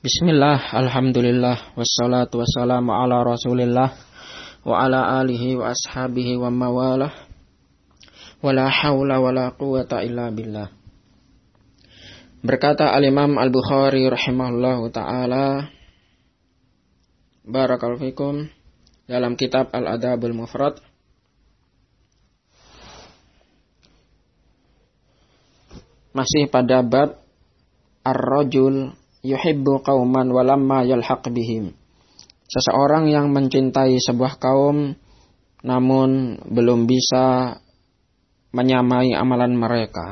Bismillah, alhamdulillah, wassalatu wassalamu ala rasulillah, wa ala alihi wa ashabihi wa mawalah, wa la hawla wa la quwata illa billah. Berkata al-Imam al-Bukhari rahimahullahu ta'ala, barakallahu fikum, dalam kitab Al-Adabul Mufrad, masih pada bab ar-rajul yuhibbu qauman walamma yalhaq bihim. Seseorang yang mencintai sebuah kaum namun belum bisa menyamai amalan mereka.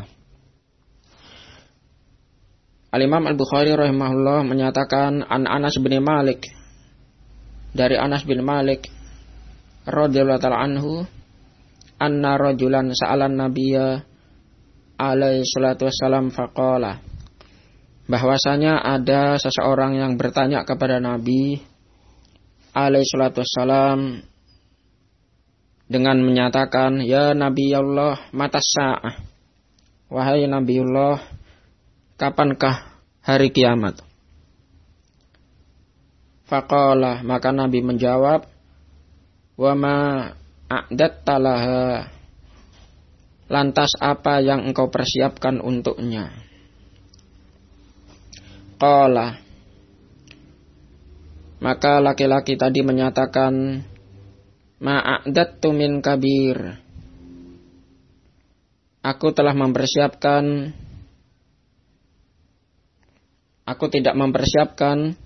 Al-Imam Al-Bukhari rahimahullah menyatakan an Anas bin Malik, dari Anas bin Malik radhiyallahu ta'ala anhu, anna rajulan sa'alan nabiyya alaihi salatu wassalam faqala, bahwasanya ada seseorang yang bertanya kepada Nabi alaihi salatu wassalam dengan menyatakan, ya Nabi Allah, mata sa'ah, wahai Nabi Allah, kapankah hari kiamat? Faqala, maka Nabi menjawab, wa ma a'datta laha, lantas apa yang engkau persiapkan untuknya? Qala, maka laki-laki tadi menyatakan, ma'adattu min kabir, aku tidak mempersiapkan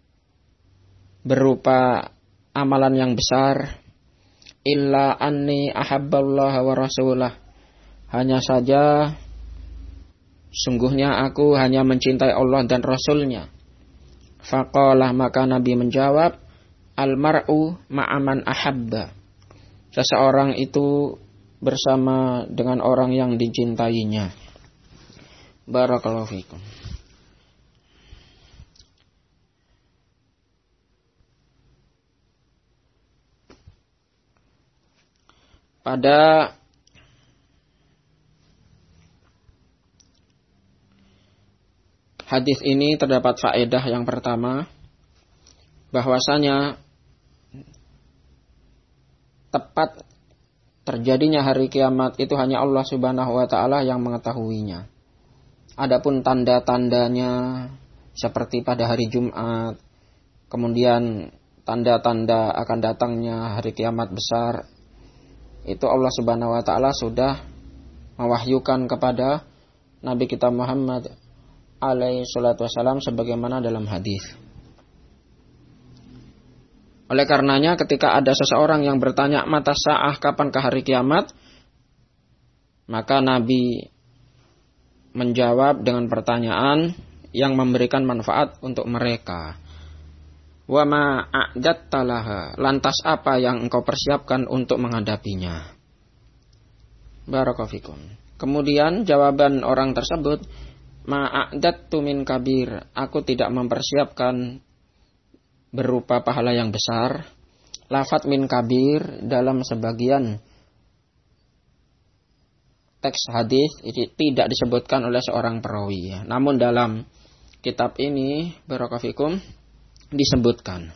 berupa amalan yang besar, illa anni ahabballaha wa rasulah, hanya saja sungguhnya aku hanya mencintai Allah dan Rasulnya. Faqala, maka Nabi menjawab, al-mar'u ma'aman ahabba, seseorang itu bersama dengan orang yang dicintainya. Barakallahu fikum. Pada hadis ini terdapat faedah yang pertama, bahwasanya tepat terjadinya hari kiamat itu hanya Allah Subhanahu wa ta'ala yang mengetahuinya. Adapun tanda-tandanya seperti pada hari Jumat, kemudian tanda-tanda akan datangnya hari kiamat besar, itu Allah Subhanahu wa ta'ala sudah mewahyukan kepada Nabi kita Muhammad alaihi salatu wassalam sebagaimana dalam hadis. Oleh karenanya ketika ada seseorang yang bertanya mata sa'ah, kapankah hari kiamat, maka Nabi menjawab dengan pertanyaan yang memberikan manfaat untuk mereka. Wa ma a'datta laha, lantas apa yang engkau persiapkan untuk menghadapinya? Barakallahu fikum. Kemudian jawaban orang tersebut, ma'adattu min kabir, aku tidak mempersiapkan berupa pahala yang besar. Lafaz min kabir dalam sebagian teks hadis tidak disebutkan oleh seorang perawi, namun dalam kitab ini barakallahu fikum disebutkan.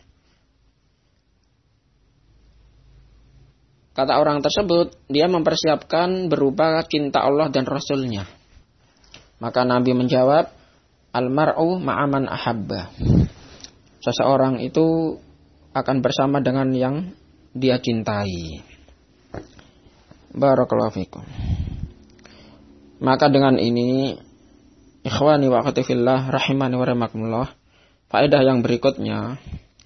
Kata orang tersebut, dia mempersiapkan berupa cinta Allah dan Rasulnya. Maka Nabi menjawab, al-mar'u ma'aman ahabba, seseorang itu akan bersama dengan yang dia cintai. Barakallahu fikum. Maka dengan ini, ikhwani wa akhwati fillah rahimani wa rahimakumullah, faedah yang berikutnya,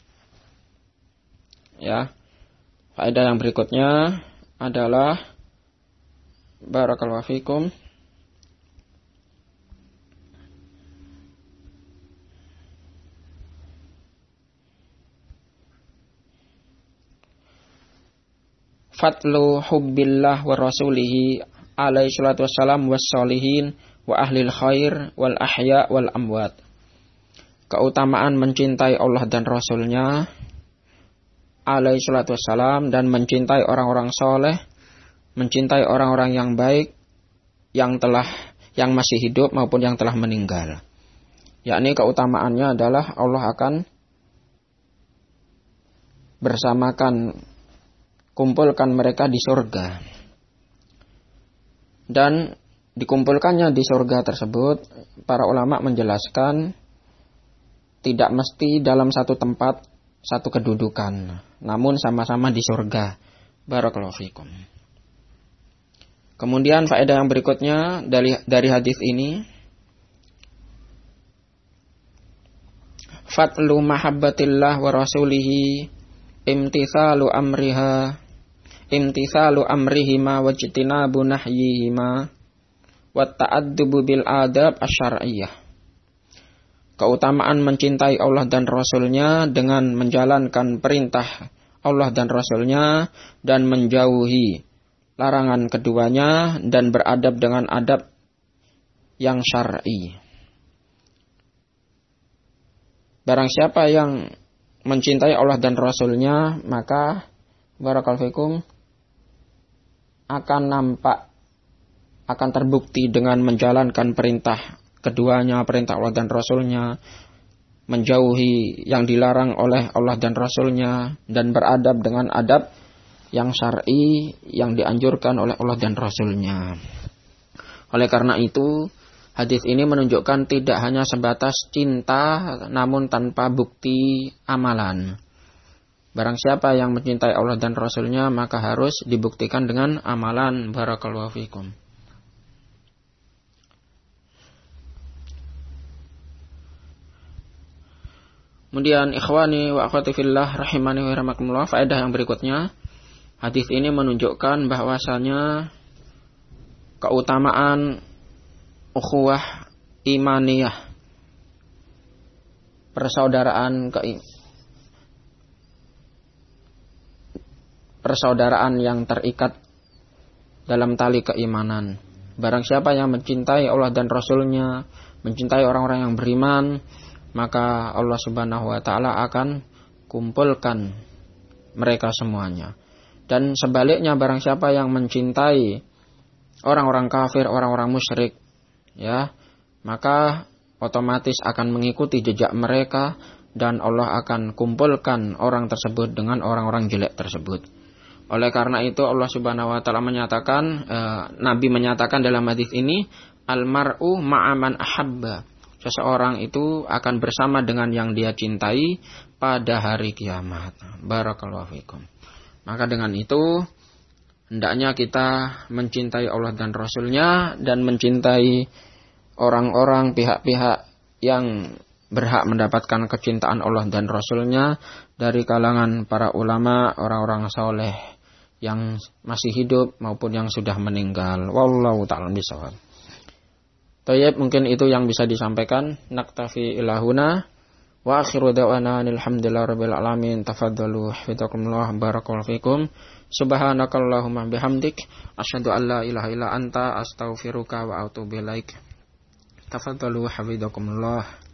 faedah yang berikutnya adalah barakallahu fikum, fatlu hubbillah wa rasulihi alaihi salatu wassalam wassalihin wa ahlil khair wal ahya wal amwat. Keutamaan mencintai Allah dan Rasulnya alaihi salatu wassalam, dan mencintai orang-orang soleh, mencintai orang-orang yang baik, yang masih hidup maupun yang telah meninggal. Yakni keutamaannya adalah Allah akan kumpulkan mereka di surga. Dan dikumpulkannya di surga tersebut, para ulama menjelaskan tidak mesti dalam satu tempat, satu kedudukan, namun sama-sama di surga. Barakallahu fikum. Kemudian faedah yang berikutnya dari hadis ini, fatlu mahabbatillah wa rasulihi imtithalu amrihima wajtinabu nahyihima wa ta'addubu bil adab asyar'iyyah. Keutamaan mencintai Allah dan Rasulnya dengan menjalankan perintah Allah dan Rasulnya dan menjauhi larangan keduanya dan beradab dengan adab yang syar'i. Barang siapa yang mencintai Allah dan Rasulnya, maka barakallahu fikum akan terbukti dengan menjalankan perintah keduanya, perintah Allah dan Rasulnya, menjauhi yang dilarang oleh Allah dan Rasulnya, dan beradab dengan adab yang syar'i yang dianjurkan oleh Allah dan Rasulnya. Oleh karena itu, hadis ini menunjukkan tidak hanya sebatas cinta namun tanpa bukti amalan. Barang siapa yang mencintai Allah dan Rasulnya, maka harus dibuktikan dengan amalan. Barakallahu fikum. Kemudian ikhwani wa akhwati fillah rahimani wa rahmakumullah, faedah yang berikutnya, hadis ini menunjukkan bahwasanya keutamaan ukhuwah imaniyah, persaudaraan yang terikat dalam tali keimanan. Barang siapa yang mencintai Allah dan Rasulnya, mencintai orang-orang yang beriman, maka Allah Subhanahu wa ta'ala akan kumpulkan mereka semuanya. Dan sebaliknya, barang siapa yang mencintai orang-orang kafir, orang-orang musyrik, ya, maka otomatis akan mengikuti jejak mereka dan Allah akan kumpulkan orang tersebut dengan orang-orang jelek tersebut. Oleh karena itu Allah Subhanahu wa taala menyatakan, Nabi menyatakan dalam hadis ini, al-mar'u ma'aman ahabba. Seseorang itu akan bersama dengan yang dia cintai pada hari kiamat. Barakallahu fikum. Maka dengan itu hendaknya kita mencintai Allah dan Rasulnya dan mencintai orang-orang, pihak-pihak yang berhak mendapatkan kecintaan Allah dan Rasulnya dari kalangan para ulama, orang-orang soleh yang masih hidup maupun yang sudah meninggal. Wallahu ta'ala bishawab. Tayyib, mungkin itu yang bisa disampaikan. Naktafi ilahuna wa akhiru da'wana alhamdulillahi rabbil alamin. Tafaddalu hafizakumullah, barakallahu fikum. Subhanakallahumma bihamdik asyhadu an la ilaha illa anta astaghfiruka wa atubu ilaik. Tafaddalu hafizakumullah.